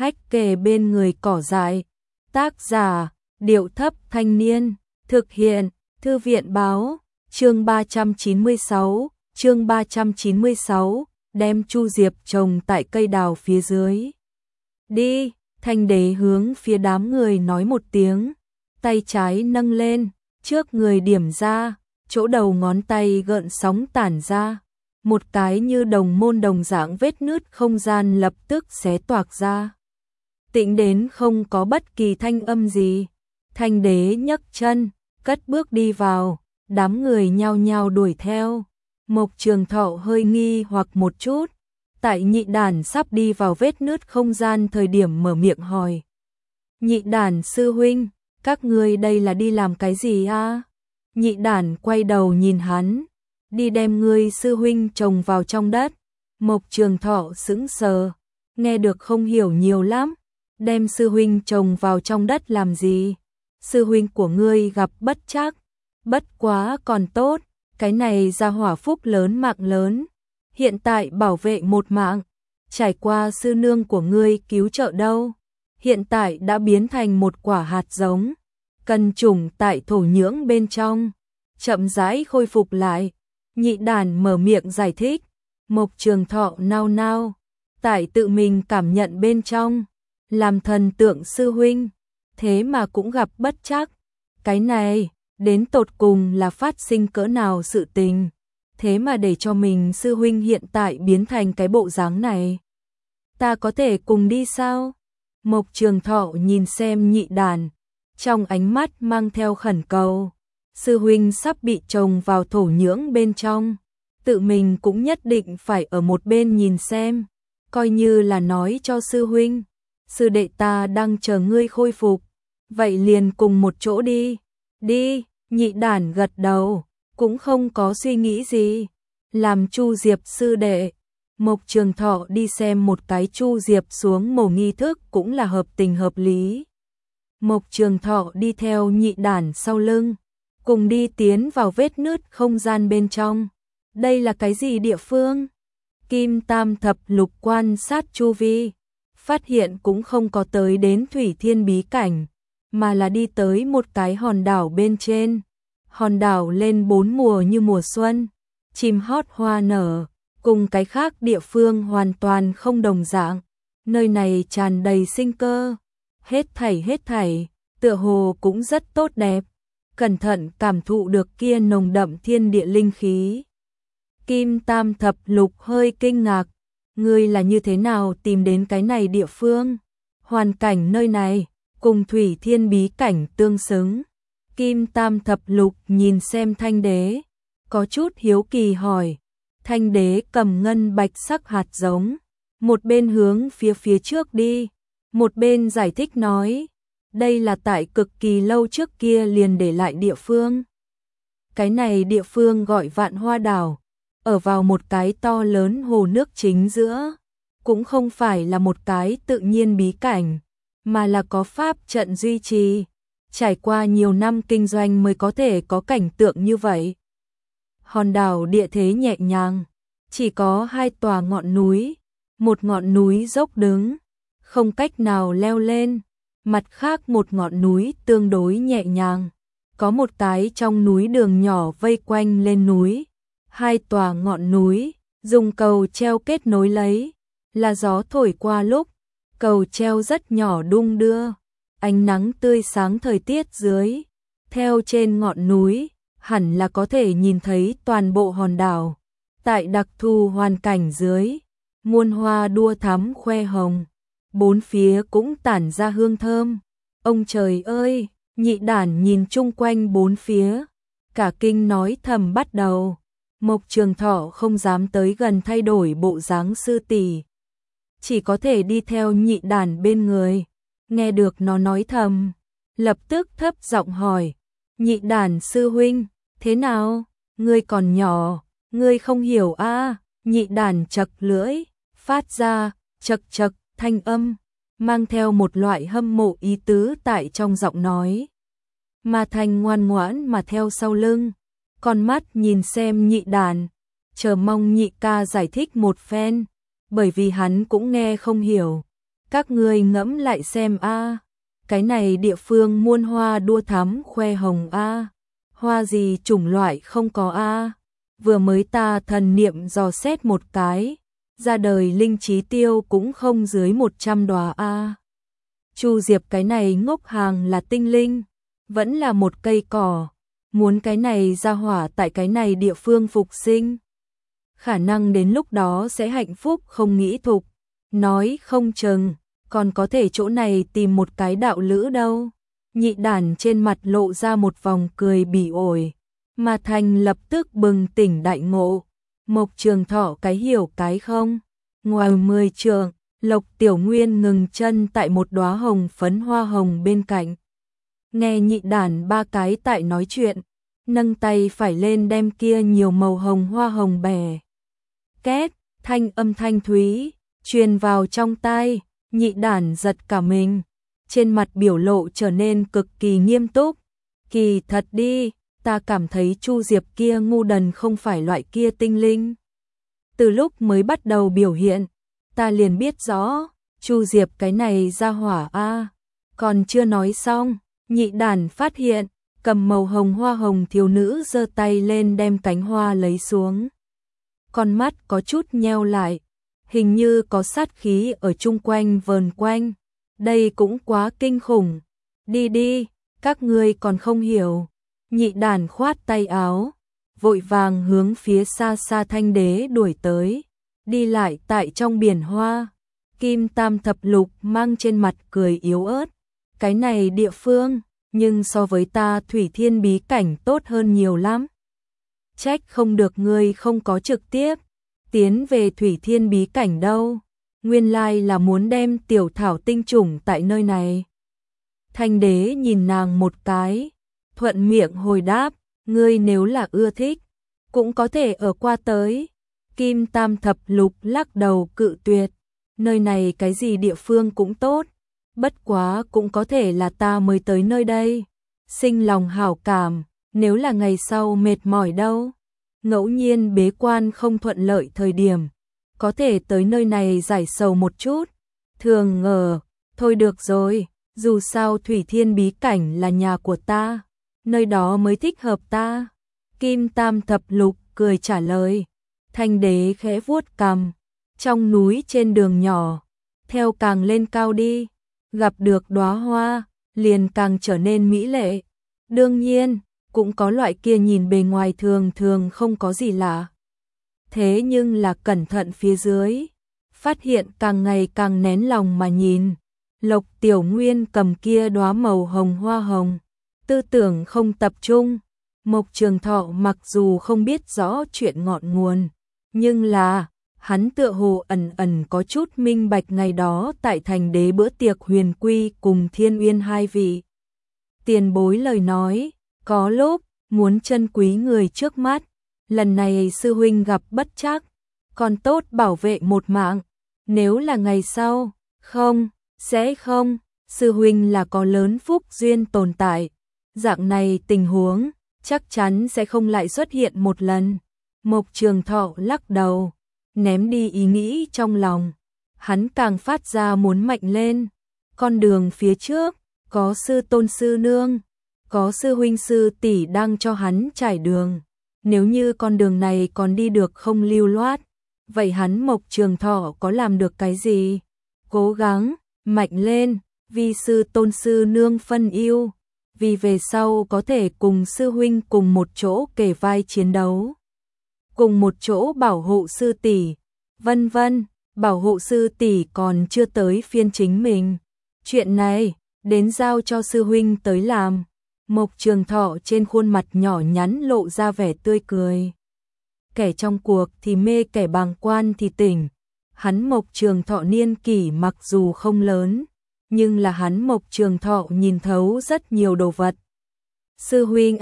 hách kề bên người cỏ dại. Tác giả, Điệu Thấp Thanh Niên, thực hiện, Thư viện Báo, chương 396, đem Chu Diệp trồng tại cây đào phía dưới. Đi, Thanh Đế hướng phía đám người nói một tiếng, tay trái nâng lên, trước người điểm ra, chỗ đầu ngón tay gợn sóng tản ra, một cái như đồng môn đồng dạng vết nứt không gian lập tức xé toạc ra. Tĩnh đến không có bất kỳ thanh âm gì. Thanh Đế nhấc chân, cất bước đi vào, đám người nhao nhao đuổi theo. Mộc Trường Thọ hơi nghi hoặc một chút, tại Nhị Đản sắp đi vào vết nứt không gian thời điểm mở miệng hỏi. Nhị Đản sư huynh, các ngươi đây là đi làm cái gì a? Nhị Đản quay đầu nhìn hắn, đi đem ngươi sư huynh trồng vào trong đất. Mộc Trường Thọ sững sờ, nghe được không hiểu nhiều lắm, đem sư huynh trồng vào trong đất làm gì? Sư huynh của ngươi gặp bất trắc, bất quá còn tốt, cái này ra hỏa phúc lớn mạng lớn, hiện tại bảo vệ một mạng, trải qua sư nương của ngươi cứu trợ đâu, hiện tại đã biến thành một quả hạt giống, cần trùng tại thổ nhưỡng bên trong, chậm rãi khôi phục lại. Nhị Đản mở miệng giải thích, Mộc Trường Thọ nao nao, tại tự mình cảm nhận bên trong, làm thần tượng sư huynh, thế mà cũng gặp bất trắc, cái này đến tột cùng là phát sinh cỡ nào sự tình, thế mà để cho mình sư huynh hiện tại biến thành cái bộ dáng này. Ta có thể cùng đi sao? Mộc Trường Thọ nhìn xem Nhị Đản, trong ánh mắt mang theo khẩn cầu. Sư huynh sắp bị trồng vào thổ nhưỡng bên trong, tự mình cũng nhất định phải ở một bên nhìn xem, coi như là nói cho sư huynh, sư đệ ta đang chờ ngươi khôi phục, vậy liền cùng một chỗ đi. Đi, Nhị Đản gật đầu, cũng không có suy nghĩ gì, làm Chu Diệp sư đệ. Mộc Trường Thọ đi xem một cái Chu Diệp xuống mồ nghi thức cũng là hợp tình hợp lý. Mộc Trường Thọ đi theo Nhị Đản sau lưng, cùng đi tiến vào vết nứt không gian bên trong. Đây là cái gì địa phương? Kim Tam Thập Lục quan sát chu vi, phát hiện cũng không có tới đến Thủy Thiên bí cảnh, mà là đi tới một cái hòn đảo bên trên. Hòn đảo lên 4 mùa như mùa xuân, chim hót hoa nở, cùng cái khác địa phương hoàn toàn không đồng dạng. Nơi này tràn đầy sinh cơ, hết thảy, tựa hồ cũng rất tốt đẹp. Cẩn thận cảm thụ được kia nồng đậm thiên địa linh khí. Kim Tam Thập Lục hơi kinh ngạc, ngươi là như thế nào tìm đến cái này địa phương? Hoàn cảnh nơi này cùng Thủy Thiên bí cảnh tương xứng. Kim Tam Thập Lục nhìn xem Thanh Đế, có chút hiếu kỳ hỏi. Thanh Đế cầm ngân bạch sắc hạt giống, một bên hướng phía trước đi, một bên giải thích nói, đây là tại cực kỳ lâu trước kia liền để lại địa phương. Cái này địa phương gọi Vạn Hoa Đảo, ở vào một cái to lớn hồ nước chính giữa, cũng không phải là một cái tự nhiên bí cảnh, mà là có pháp trận duy trì, trải qua nhiều năm kinh doanh mới có thể có cảnh tượng như vậy. Hòn đảo địa thế nhẹ nhàng, chỉ có 2 tòa ngọn núi, một ngọn núi dốc đứng, không cách nào leo lên, mặt khác một ngọn núi tương đối nhẹ nhàng, có một cái trong núi đường nhỏ vây quanh lên núi. 2 tòa ngọn núi dùng cầu treo kết nối lấy, là gió thổi qua lúc, cầu treo rất nhỏ đung đưa, ánh nắng tươi sáng thời tiết dưới, theo trên ngọn núi, hẳn là có thể nhìn thấy toàn bộ hòn đảo. Tại đặc thù hoàn cảnh dưới, muôn hoa đua thắm khoe hồng, bốn phía cũng tản ra hương thơm. Ông trời ơi, Nhị Đản nhìn chung quanh bốn phía, cả kinh nói thầm bắt đầu. Mộc Trường Thọ không dám tới gần thay đổi bộ dáng sư tỷ, chỉ có thể đi theo Nhị Đản bên người. Nghe được nó nói thầm, lập tức thấp giọng hỏi, Nhị Đản sư huynh, thế nào? Ngươi còn nhỏ, ngươi không hiểu a? Nhị Đản chật lưỡi, phát ra chật thanh âm, mang theo một loại hâm mộ ý tứ tại trong giọng nói. Mà Thành ngoan ngoãn mà theo sau lưng, con mắt nhìn xem Nhị Đản, chờ mong nhị ca giải thích một phen, bởi vì hắn cũng nghe không hiểu. Các ngươi ngẫm lại xem a, cái này địa phương muôn hoa đua thắm khoe hồng a, hoa gì chủng loại không có a. Vừa mới ta thần niệm dò xét một cái, ra đời linh trí tiêu cũng không dưới 100 đóa a. Chu Diệp cái này ngốc hàng là tinh linh, vẫn là một cây cỏ, muốn cái này ra hỏa tại cái này địa phương phục sinh. Khả năng đến lúc đó sẽ hạnh phúc không nghĩ thục, nói không chừng, còn có thể chỗ này tìm một cái đạo lữ đâu. Nhị đản trên mặt lộ ra một vòng cười bỉ ổi, mà Thành lập tức bừng tỉnh đại ngộ. Mộc Trường Thọ cái hiểu cái không. Ngoài 10 trượng, Lộc Tiểu Nguyên ngừng chân tại một đóa hồng phấn hoa hồng bên cạnh. Nghe nhị đản ba cái tại nói chuyện, nâng tay phải lên đem kia nhiều màu hồng hoa hồng bè. Két, thanh âm thanh thúy, truyền vào trong tai, nhị đản giật cả mình. Trên mặt biểu lộ trở nên cực kỳ nghiêm túc. Kỳ thật đi, ta cảm thấy Chu Diệp kia ngu đần không phải loại kia tinh linh. Từ lúc mới bắt đầu biểu hiện, ta liền biết rõ, Chu Diệp cái này ra hỏa a. Còn chưa nói xong, nhị đản phát hiện, cầm màu hồng hoa hồng thiếu nữ giơ tay lên đem cánh hoa lấy xuống. Con mắt có chút nheo lại, hình như có sát khí ở chung quanh vờn quanh. Đây cũng quá kinh khủng. Đi đi, các ngươi còn không hiểu. Nhị đản khoát tay áo, vội vàng hướng phía xa xa Thanh Đế đuổi tới. Đi lại tại trong biển hoa, Kim Tam Thập Lục mang trên mặt cười yếu ớt. Cái này địa phương, nhưng so với ta Thủy Thiên bí cảnh tốt hơn nhiều lắm. Trách không được ngươi không có trực tiếp tiến về Thủy Thiên bí cảnh đâu. Nguyên lai là muốn đem tiểu thảo tinh chủng tại nơi này. Thanh Đế nhìn nàng một cái, thuận miệng hồi đáp, ngươi nếu là ưa thích, cũng có thể ở qua tới. Kim Tam Thập Lục lắc đầu cự tuyệt, nơi này cái gì địa phương cũng tốt, bất quá cũng có thể là ta mới tới nơi đây, sinh lòng hảo cảm, nếu là ngày sau mệt mỏi đâu, ngẫu nhiên bế quan không thuận lợi thời điểm, có thể tới nơi này giải sầu một chút. Thường ngờ, thôi được rồi, dù sao Thủy Thiên bí cảnh là nhà của ta, nơi đó mới thích hợp ta. Kim Tam Thập Lục cười trả lời. Thanh Đế khẽ vuốt cằm, trong núi trên đường nhỏ, theo càng lên cao đi, gặp được đóa hoa, liền càng trở nên mỹ lệ. Đương nhiên, cũng có loại kia nhìn bề ngoài thường thường không có gì lạ. Thế nhưng là cẩn thận phía dưới, phát hiện càng ngày càng nén lòng mà nhìn. Lộc Tiểu Nguyên cầm kia đóa màu hồng hoa hồng, tư tưởng không tập trung. Mộc Trường Thọ mặc dù không biết rõ chuyện ngọn nguồn, nhưng là, hắn tựa hồ ẩn ẩn có chút minh bạch ngày đó tại Thành Đế bữa tiệc Huyền Quy cùng Thiên Uyên hai vị. Tiền bối lời nói, có lúc, muốn trân quý người trước mắt, lần này sư huynh gặp bất trắc, còn tốt bảo vệ một mạng, nếu là ngày sau, không, sẽ không, sư huynh là có lớn phúc duyên tồn tại, dạng này tình huống, chắc chắn sẽ không lại xuất hiện một lần. Mộc Trường Thọ lắc đầu, ném đi ý nghĩ trong lòng, hắn càng phát ra muốn mạnh lên, con đường phía trước, có sư tôn sư nương, có sư huynh sư tỷ đang cho hắn trải đường, nếu như con đường này còn đi được không lưu loát, vậy hắn Mộc Trường Thọ có làm được cái gì? Cố gắng, mạnh lên, vì sư tôn sư nương phân yêu, vì về sau có thể cùng sư huynh cùng một chỗ kề vai chiến đấu, cùng một chỗ bảo hộ sư tỷ, vân vân, bảo hộ sư tỷ còn chưa tới phiên chính mình. Chuyện này, đến giao cho sư huynh tới làm. Mộc Trường Thọ trên khuôn mặt nhỏ nhắn lộ ra vẻ tươi cười. Kẻ trong cuộc thì mê, kẻ bàng quan thì tỉnh. Hắn Mộc Trường Thọ niên kỷ mặc dù không lớn, nhưng là hắn Mộc Trường Thọ nhìn thấu rất nhiều đồ vật. Sư huynh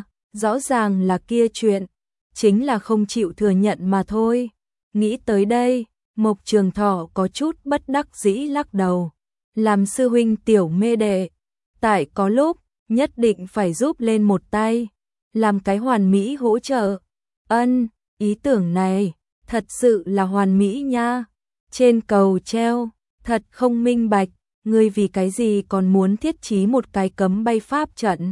rõ ràng là kia chuyện, chính là không chịu thừa nhận mà thôi. Nghĩ tới đây, Mộc Trường Thọ có chút bất đắc dĩ lắc đầu. Làm sư huynh tiểu mê đệ, tại có lúc, nhất định phải giúp lên một tay, làm cái hoàn mỹ hỗ trợ. Ân, ý tưởng này, thật sự là hoàn mỹ nha. Trên cầu treo, thật không minh bạch, ngươi vì cái gì còn muốn thiết trí một cái cấm bay pháp trận.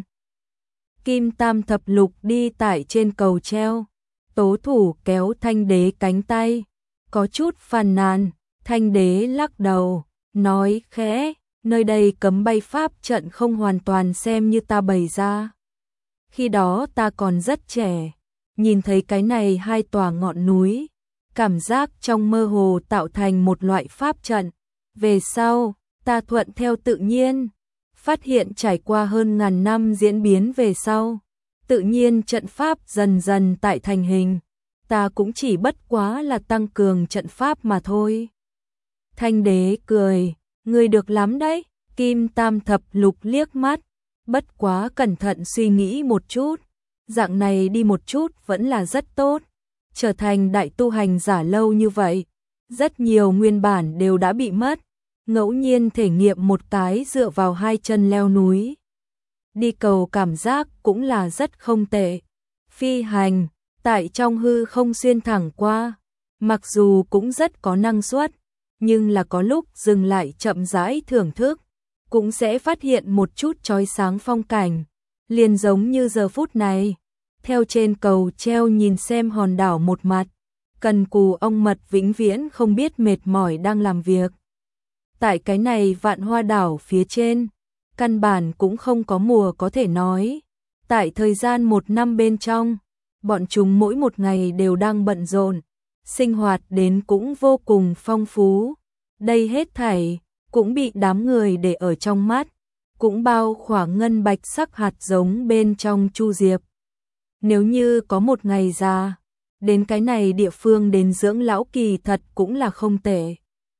Kim Tam Thập Lục đi tại trên cầu treo, Tố Thủ kéo Thanh Đế cánh tay, có chút phàn nàn, Thanh Đế lắc đầu, nói khẽ, nơi đây cấm bay pháp trận không hoàn toàn xem như ta bày ra. Khi đó ta còn rất trẻ, nhìn thấy cái này hai tòa ngọn núi, cảm giác trong mơ hồ tạo thành một loại pháp trận. Về sau, ta thuận theo tự nhiên, phát hiện trải qua hơn ngàn năm diễn biến về sau, tự nhiên trận pháp dần dần tại thành hình, ta cũng chỉ bất quá là tăng cường trận pháp mà thôi. Thanh Đế cười, ngươi được lắm đấy. Kim Tam Thập Lục liếc mắt, bất quá cẩn thận suy nghĩ một chút, dạng này đi một chút vẫn là rất tốt. Trở thành đại tu hành giả lâu như vậy, rất nhiều nguyên bản đều đã bị mất, ngẫu nhiên thể nghiệm một cái dựa vào hai chân leo núi. Đi cầu cảm giác cũng là rất không tệ. Phi hành, tại trong hư không xuyên thẳng qua, mặc dù cũng rất có năng suất, nhưng là có lúc dừng lại chậm rãi thưởng thức, cũng sẽ phát hiện một chút chói sáng phong cảnh, liền giống như giờ phút này. Theo trên cầu treo nhìn xem hòn đảo một mặt, cần cù ông mật vĩnh viễn không biết mệt mỏi đang làm việc. Tại cái này Vạn Hoa đảo phía trên, căn bản cũng không có mùa có thể nói. Tại thời gian một năm bên trong, bọn chúng mỗi một ngày đều đang bận rộn, sinh hoạt đến cũng vô cùng phong phú. Đây hết thảy cũng bị đám người để ở trong mắt, cũng bao khỏa ngân bạch sắc hạt giống bên trong Chu Diệp. Nếu như có một ngày già, đến cái này địa phương đến dưỡng lão kỳ thật cũng là không tệ.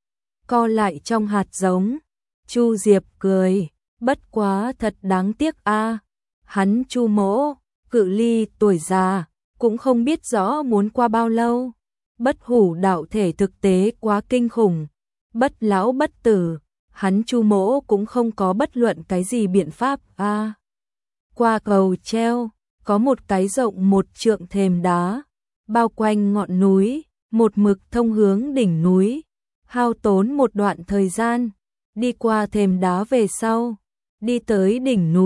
Co lại trong hạt giống, Chu Diệp cười, bất quá thật đáng tiếc a. Hắn Chu Mỗ, cự ly tuổi già, cũng không biết rõ muốn qua bao lâu. Bất hủ đạo thể thực tế quá kinh khủng, bất lão bất tử, hắn Chu Mỗ cũng không có bất luận cái gì biện pháp a. Qua cầu treo, có một cái rộng 1 trượng thềm đá, bao quanh ngọn núi, một mực thông hướng đỉnh núi, hao tốn một đoạn thời gian, đi qua thềm đá về sau, đi tới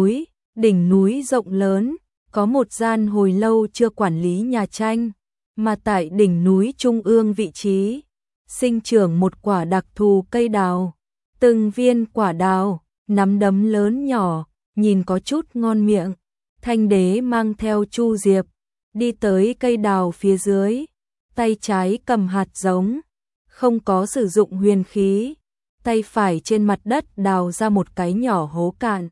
đỉnh núi rộng lớn, có một gian hồi lâu chưa quản lý nhà tranh, mà tại đỉnh núi trung ương vị trí, sinh trưởng một quả đặc thù cây đào, từng viên quả đào, nắm đấm lớn nhỏ, nhìn có chút ngon miệng. Thanh Đế mang theo Chu Diệp, đi tới cây đào phía dưới, tay trái cầm hạt giống, không có sử dụng huyền khí, tay phải trên mặt đất đào ra một cái nhỏ hố cạn.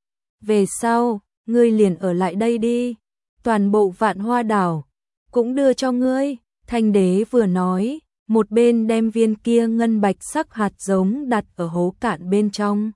Về sau, ngươi liền ở lại đây đi, toàn bộ Vạn Hoa đảo, cũng đưa cho ngươi. Thanh Đế vừa nói, một bên đem viên kia ngân bạch sắc hạt giống đặt ở hố cạn bên trong.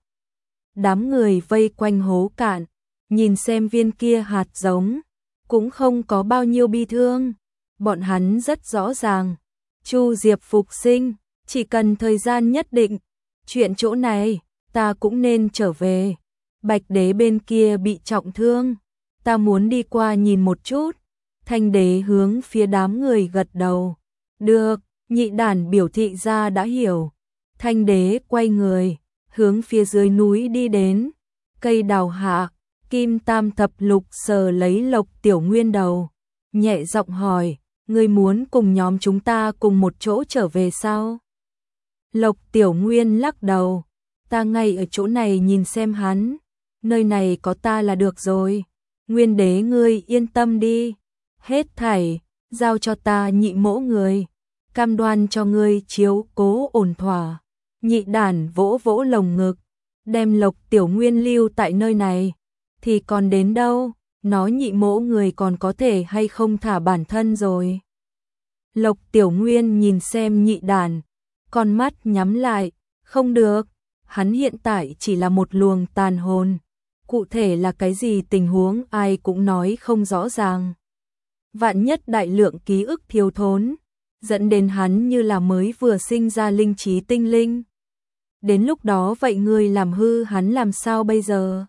Đám người vây quanh hố cạn, nhìn xem viên kia hạt giống, cũng không có bao nhiêu bi thương. Bọn hắn rất rõ ràng, Chu Diệp phục sinh, chỉ cần thời gian nhất định. Chuyện chỗ này, ta cũng nên trở về. Bạch Đế bên kia bị trọng thương, ta muốn đi qua nhìn một chút. Thanh Đế hướng phía đám người gật đầu. Được, nhị đản biểu thị ra đã hiểu. Thanh Đế quay người, hướng phía dưới núi đi đến. Cây đào hạ, Kim Tam Thập Lục sờ lấy Lộc Tiểu Nguyên đầu, nhẹ giọng hỏi, ngươi muốn cùng nhóm chúng ta cùng một chỗ trở về sao? Lộc Tiểu Nguyên lắc đầu, ta ngay ở chỗ này nhìn xem hắn, nơi này có ta là được rồi. Nguyên Đế ngươi yên tâm đi, hết thảy giao cho ta nhị mỗ người, cam đoan cho ngươi chiếu cố ổn thỏa. Nhị đản vỗ vỗ lồng ngực, đem Lộc Tiểu Nguyên lưu tại nơi này thì còn đến đâu, nói nhị mỗ người còn có thể hay không thả bản thân rồi. Lộc Tiểu Nguyên nhìn xem nhị đản, con mắt nhắm lại, không được, hắn hiện tại chỉ là một luồng tàn hồn, cụ thể là cái gì tình huống ai cũng nói không rõ ràng. Vạn nhất đại lượng ký ức thiếu thốn, dẫn đến hắn như là mới vừa sinh ra linh trí tinh linh. Đến lúc đó vậy ngươi làm hư hắn làm sao bây giờ?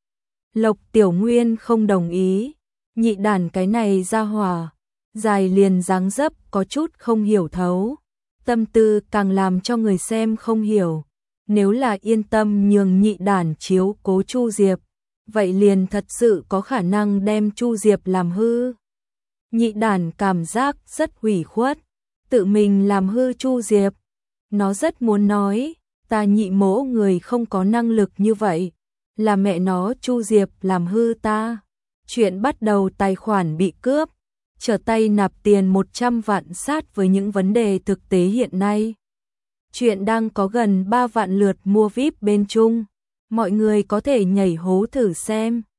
Lộc Tiểu Nguyên không đồng ý, nhị đản cái này ra hỏa, dài liền dáng dấp có chút không hiểu thấu, tâm tư càng làm cho người xem không hiểu. nếu là yên tâm nhường nhị đản chiếu cố Chu Diệp, vậy liền thật sự có khả năng đem Chu Diệp làm hư. Nhị đản cảm giác rất hủy khuất, tự mình làm hư Chu Diệp. Nó rất muốn nói, ta nhị mỗ người không có năng lực như vậy, là mẹ nó Chu Diệp làm hư ta. Chuyện bắt đầu tài khoản bị cướp, trở tay nạp tiền 100 vạn sát với những vấn đề thực tế hiện nay. Chuyện đang có gần 3 vạn lượt mua VIP bên Trung, mọi người có thể nhảy hố thử xem.